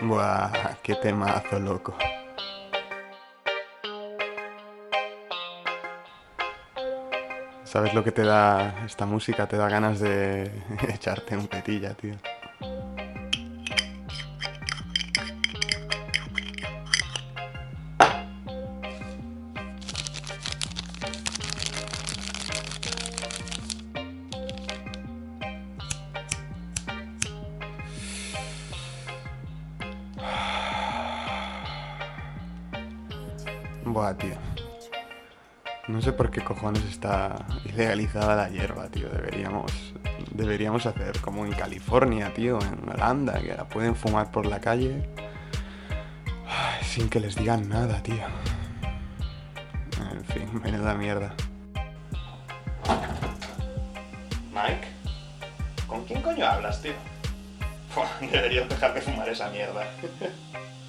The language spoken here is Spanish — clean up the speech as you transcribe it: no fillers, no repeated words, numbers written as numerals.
Buah, qué temazo, loco. ¿Sabes lo que te da esta música? Te da ganas de echarte un petilla, tío. Buah, tío. No sé por qué cojones está ilegalizada la hierba, tío. Deberíamos hacer como en California, tío, en Holanda, que la pueden fumar por la calle sin que les digan nada, tío. En fin, menuda mierda. Mike, ¿con quién coño hablas, tío? Deberías dejar de fumar esa mierda.